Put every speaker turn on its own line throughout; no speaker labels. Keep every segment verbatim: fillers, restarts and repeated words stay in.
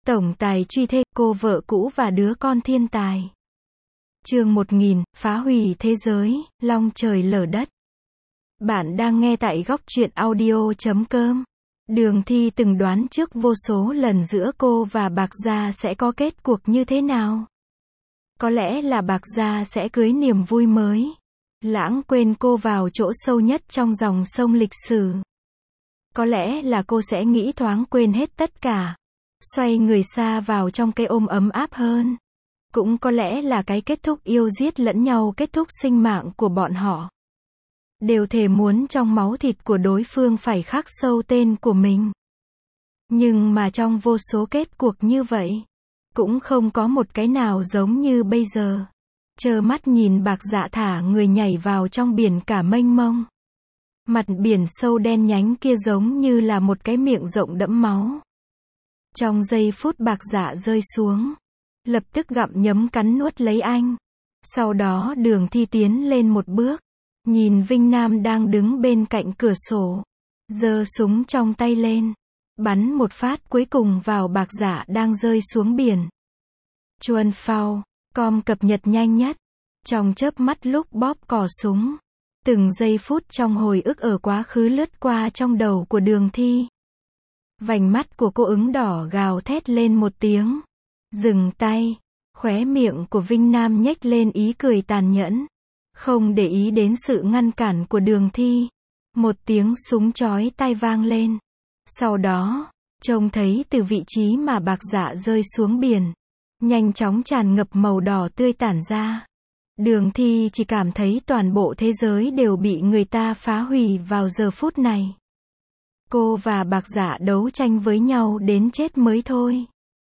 Tổng tài truy thê, cô vợ cũ và đứa con thiên tài. Chương một nghìn, phá hủy thế giới, long trời lở đất. Bạn đang nghe tại góc truyện audio chấm com. Đường Thi từng đoán trước vô số lần giữa cô và Bạc Gia sẽ có kết cuộc như thế nào. Có lẽ là Bạc Gia sẽ cưới niềm vui mới, lãng quên cô vào chỗ sâu nhất trong dòng sông lịch sử. Có lẽ là cô sẽ nghĩ thoáng quên hết tất cả, xoay người xa vào trong cái ôm ấm áp hơn. Cũng có lẽ là cái kết thúc yêu giết lẫn nhau, kết thúc sinh mạng của bọn họ. Đều thề muốn trong máu thịt của đối phương phải khắc sâu tên của mình. Nhưng mà trong vô số kết cuộc như vậy, cũng không có một cái nào giống như bây giờ. Trơ mắt nhìn Bạc Dạ thả người nhảy vào trong biển cả mênh mông. Mặt biển sâu đen nhánh kia giống như là một cái miệng rộng đẫm máu. Trong giây phút Bạc Dạ rơi xuống, lập tức gặm nhấm cắn nuốt lấy anh. Sau đó Đường Thi tiến lên một bước, nhìn Vinh Nam đang đứng bên cạnh cửa sổ, giơ súng trong tay lên, bắn một phát cuối cùng vào Bạc Dạ đang rơi xuống biển. Chuan phao, com cập nhật nhanh nhất, trong chớp mắt lúc bóp cò súng, từng giây phút trong hồi ức ở quá khứ lướt qua trong đầu của Đường Thi. Vành mắt của cô ửng đỏ gào thét lên một tiếng. Dừng tay. Khóe miệng của Vinh Nam nhếch lên ý cười tàn nhẫn. Không để ý đến sự ngăn cản của Đường Thi. Một tiếng súng chói tai vang lên. Sau đó, trông thấy từ vị trí mà Bạc Dạ rơi xuống biển, nhanh chóng tràn ngập màu đỏ tươi tản ra. Đường Thi chỉ cảm thấy toàn bộ thế giới đều bị người ta phá hủy vào giờ phút này. Cô và Bạc Dạ đấu tranh với nhau đến chết mới thôi.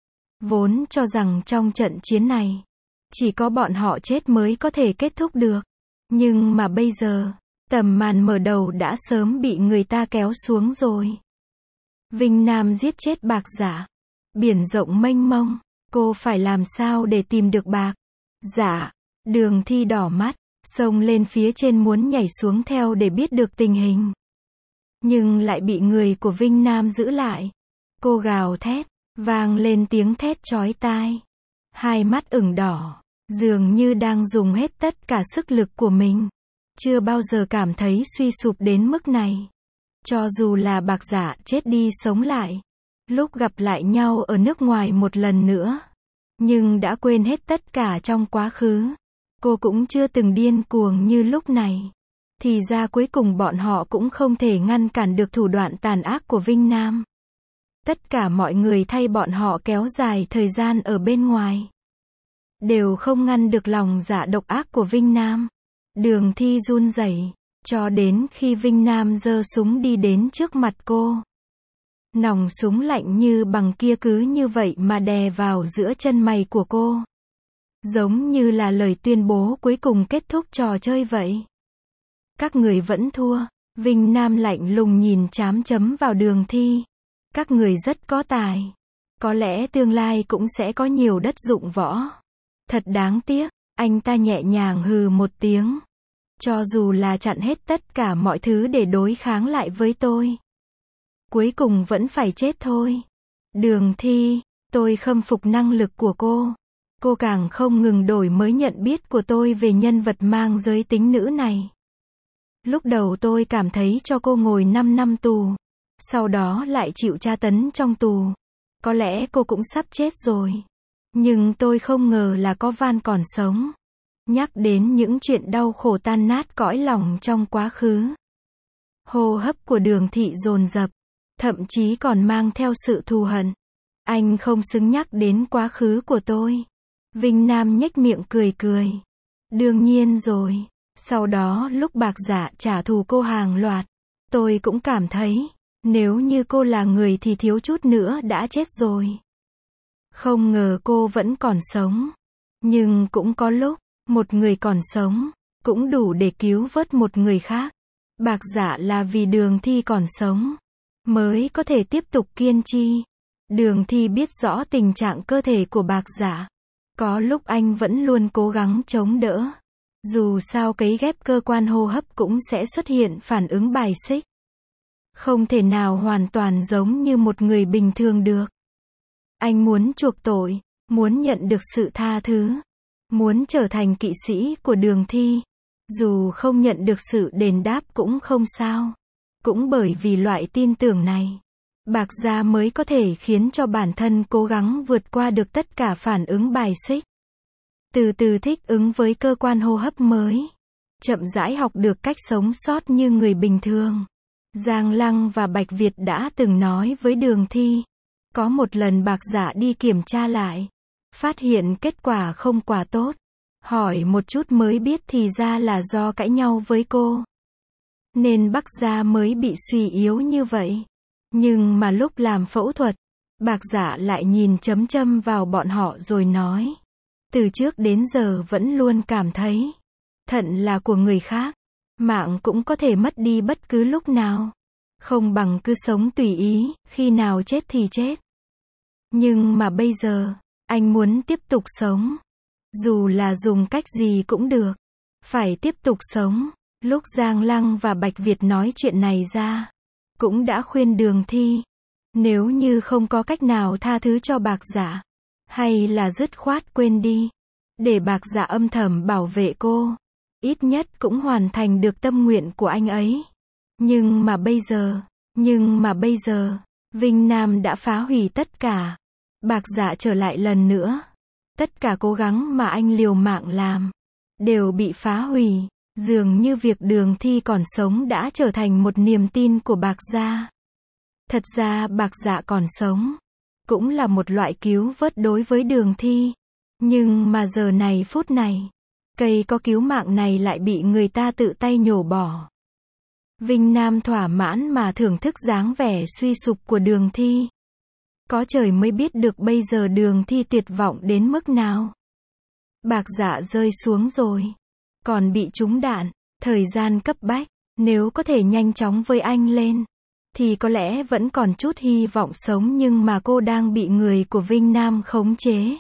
Vốn cho rằng trong trận chiến này, chỉ có bọn họ chết mới có thể kết thúc được. Nhưng mà bây giờ, tầm màn mở đầu đã sớm bị người ta kéo xuống rồi. Vinh Nam giết chết Bạc Dạ. Biển rộng mênh mông, cô phải làm sao để tìm được Bạc Dạ? Đường Thi đỏ mắt, xông lên phía trên muốn nhảy xuống theo để biết được tình hình. Nhưng lại bị người của Vinh Nam giữ lại. Cô gào thét, vang lên tiếng thét chói tai. Hai mắt ửng đỏ, dường như đang dùng hết tất cả sức lực của mình. Chưa bao giờ cảm thấy suy sụp đến mức này. Cho dù là Bạc Dạ chết đi sống lại, lúc gặp lại nhau ở nước ngoài một lần nữa, nhưng đã quên hết tất cả trong quá khứ, cô cũng chưa từng điên cuồng như lúc này. Thì ra cuối cùng bọn họ cũng không thể ngăn cản được thủ đoạn tàn ác của Vinh Nam. Tất cả mọi người thay bọn họ kéo dài thời gian ở bên ngoài, đều không ngăn được lòng dạ độc ác của Vinh Nam. Đường Thi run rẩy, cho đến khi Vinh Nam giơ súng đi đến trước mặt cô. Nòng súng lạnh như bằng kia cứ như vậy mà đè vào giữa chân mày của cô. Giống như là lời tuyên bố cuối cùng kết thúc trò chơi vậy. Các người vẫn thua. Vinh Nam lạnh lùng nhìn chám chấm vào Đường Thi. Các người rất có tài. Có lẽ tương lai cũng sẽ có nhiều đất dụng võ. Thật đáng tiếc. Anh ta nhẹ nhàng hừ một tiếng. Cho dù là chặn hết tất cả mọi thứ để đối kháng lại với tôi, cuối cùng vẫn phải chết thôi. Đường Thi, tôi khâm phục năng lực của cô. Cô càng không ngừng đổi mới nhận biết của tôi về nhân vật mang giới tính nữ này. Lúc đầu tôi cảm thấy cho cô ngồi năm năm tù, sau đó lại chịu tra tấn trong tù. Có lẽ cô cũng sắp chết rồi. Nhưng tôi không ngờ là có van còn sống. Nhắc đến những chuyện đau khổ tan nát cõi lòng trong quá khứ, hô hấp của Đường Thị dồn dập, thậm chí còn mang theo sự thù hận. Anh không xứng nhắc đến quá khứ của tôi. Vinh Nam nhếch miệng cười cười. Đương nhiên rồi. Sau đó lúc Bạc Dạ trả thù cô hàng loạt, tôi cũng cảm thấy, nếu như cô là người thì thiếu chút nữa đã chết rồi. Không ngờ cô vẫn còn sống. Nhưng cũng có lúc, một người còn sống, cũng đủ để cứu vớt một người khác. Bạc Dạ là vì Đường Thi còn sống, mới có thể tiếp tục kiên trì. Đường Thi biết rõ tình trạng cơ thể của Bạc Dạ. Có lúc anh vẫn luôn cố gắng chống đỡ. Dù sao cấy ghép cơ quan hô hấp cũng sẽ xuất hiện phản ứng bài xích. Không thể nào hoàn toàn giống như một người bình thường được. Anh muốn chuộc tội, muốn nhận được sự tha thứ, muốn trở thành kỵ sĩ của Đường Thi. Dù không nhận được sự đền đáp cũng không sao. Cũng bởi vì loại tin tưởng này, Bạc Gia mới có thể khiến cho bản thân cố gắng vượt qua được tất cả phản ứng bài xích. Từ từ thích ứng với cơ quan hô hấp mới. Chậm rãi học được cách sống sót như người bình thường. Giang Lăng và Bạch Việt đã từng nói với Đường Thi. Có một lần Bạc Dạ đi kiểm tra lại. Phát hiện kết quả không quá tốt. Hỏi một chút mới biết thì ra là do cãi nhau với cô. Nên Bạc Gia mới bị suy yếu như vậy. Nhưng mà lúc làm phẫu thuật, Bạc Dạ lại nhìn chấm châm vào bọn họ rồi nói. Từ trước đến giờ vẫn luôn cảm thấy, thận là của người khác, mạng cũng có thể mất đi bất cứ lúc nào. Không bằng cứ sống tùy ý, khi nào chết thì chết. Nhưng mà bây giờ, anh muốn tiếp tục sống. Dù là dùng cách gì cũng được. Phải tiếp tục sống. Lúc Giang Lăng và Bạch Việt nói chuyện này ra, cũng đã khuyên Đường Thi. Nếu như không có cách nào tha thứ cho Bạc Dạ, hay là dứt khoát quên đi, để Bạc Dạ âm thầm bảo vệ cô, ít nhất cũng hoàn thành được tâm nguyện của anh ấy. Nhưng mà bây giờ, nhưng mà bây giờ, Vinh Nam đã phá hủy tất cả. Bạc Dạ trở lại lần nữa. Tất cả cố gắng mà anh liều mạng làm, đều bị phá hủy. Dường như việc Đường Thi còn sống đã trở thành một niềm tin của Bạc Gia. Thật ra Bạc Dạ còn sống, cũng là một loại cứu vớt đối với Đường Thi. Nhưng mà giờ này phút này, cây có cứu mạng này lại bị người ta tự tay nhổ bỏ. Vinh Nam thỏa mãn mà thưởng thức dáng vẻ suy sụp của Đường Thi. Có trời mới biết được bây giờ Đường Thi tuyệt vọng đến mức nào. Bạc Dạ rơi xuống rồi, còn bị trúng đạn, thời gian cấp bách, nếu có thể nhanh chóng với anh lên, thì có lẽ vẫn còn chút hy vọng sống, nhưng mà cô đang bị người của Vinh Nam khống chế.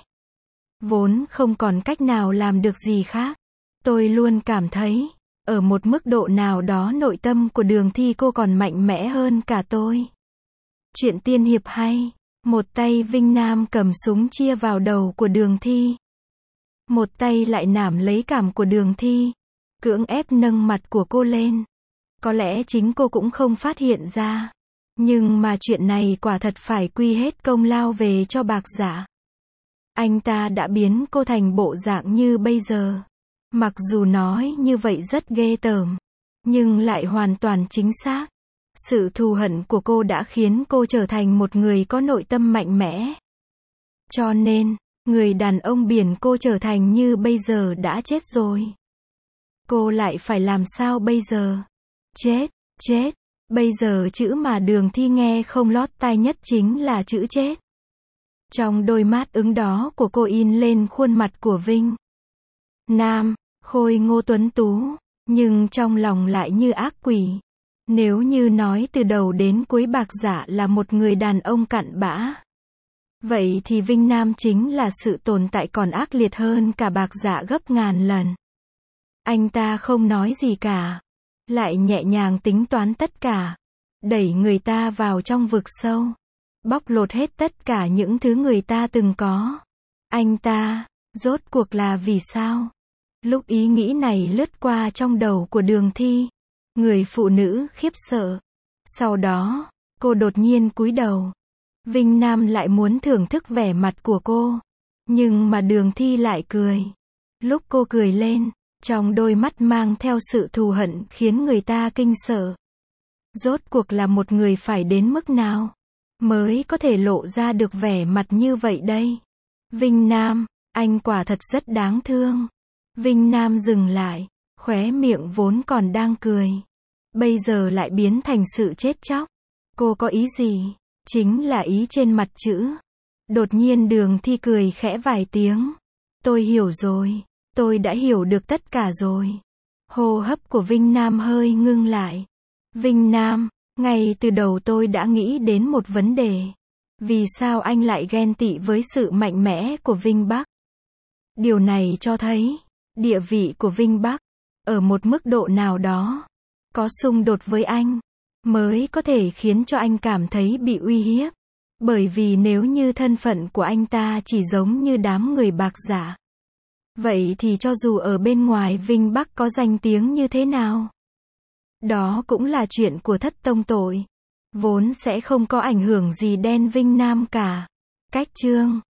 Vốn không còn cách nào làm được gì khác. Tôi luôn cảm thấy, ở một mức độ nào đó nội tâm của Đường Thi cô còn mạnh mẽ hơn cả tôi. Chuyện tiên hiệp hay. Một tay Vinh Nam cầm súng chia vào đầu của Đường Thi. Một tay lại nảm lấy cằm của Đường Thi, cưỡng ép nâng mặt của cô lên. Có lẽ chính cô cũng không phát hiện ra. Nhưng mà chuyện này quả thật phải quy hết công lao về cho Bạc Dạ. Anh ta đã biến cô thành bộ dạng như bây giờ. Mặc dù nói như vậy rất ghê tởm, nhưng lại hoàn toàn chính xác. Sự thù hận của cô đã khiến cô trở thành một người có nội tâm mạnh mẽ. Cho nên, người đàn ông biển cô trở thành như bây giờ đã chết rồi. Cô lại phải làm sao bây giờ? Chết, chết. Bây giờ chữ mà Đường Thi nghe không lót tai nhất chính là chữ chết. Trong đôi mắt ứng đó của cô in lên khuôn mặt của Vinh Nam, khôi ngô tuấn tú, nhưng trong lòng lại như ác quỷ. Nếu như nói từ đầu đến cuối Bạc Dạ là một người đàn ông cặn bã, vậy thì Vinh Nam chính là sự tồn tại còn ác liệt hơn cả Bạc Dạ gấp ngàn lần. Anh ta không nói gì cả, lại nhẹ nhàng tính toán tất cả, đẩy người ta vào trong vực sâu, bóc lột hết tất cả những thứ người ta từng có. Anh ta, rốt cuộc là vì sao? Lúc ý nghĩ này lướt qua trong đầu của Đường Thi, người phụ nữ khiếp sợ. Sau đó, cô đột nhiên cúi đầu. Vinh Nam lại muốn thưởng thức vẻ mặt của cô, nhưng mà Đường Thi lại cười. Lúc cô cười lên, trong đôi mắt mang theo sự thù hận khiến người ta kinh sợ. Rốt cuộc là một người phải đến mức nào mới có thể lộ ra được vẻ mặt như vậy đây? Vinh Nam, anh quả thật rất đáng thương. Vinh Nam dừng lại, khóe miệng vốn còn đang cười, bây giờ lại biến thành sự chết chóc. Cô có ý gì? Chính là ý trên mặt chữ. Đột nhiên Đường Thi cười khẽ vài tiếng. Tôi hiểu rồi, tôi đã hiểu được tất cả rồi. Hô hấp của Vinh Nam hơi ngưng lại. Vinh Nam, ngay từ đầu tôi đã nghĩ đến một vấn đề. Vì sao anh lại ghen tị với sự mạnh mẽ của Vinh Bắc? Điều này cho thấy, địa vị của Vinh Bắc, ở một mức độ nào đó, có xung đột với anh, mới có thể khiến cho anh cảm thấy bị uy hiếp. Bởi vì nếu như thân phận của anh ta chỉ giống như đám người bạc giả, vậy thì cho dù ở bên ngoài Vinh Bắc có danh tiếng như thế nào, đó cũng là chuyện của thất tông tội, vốn sẽ không có ảnh hưởng gì đen Vinh Nam cả. Cách chương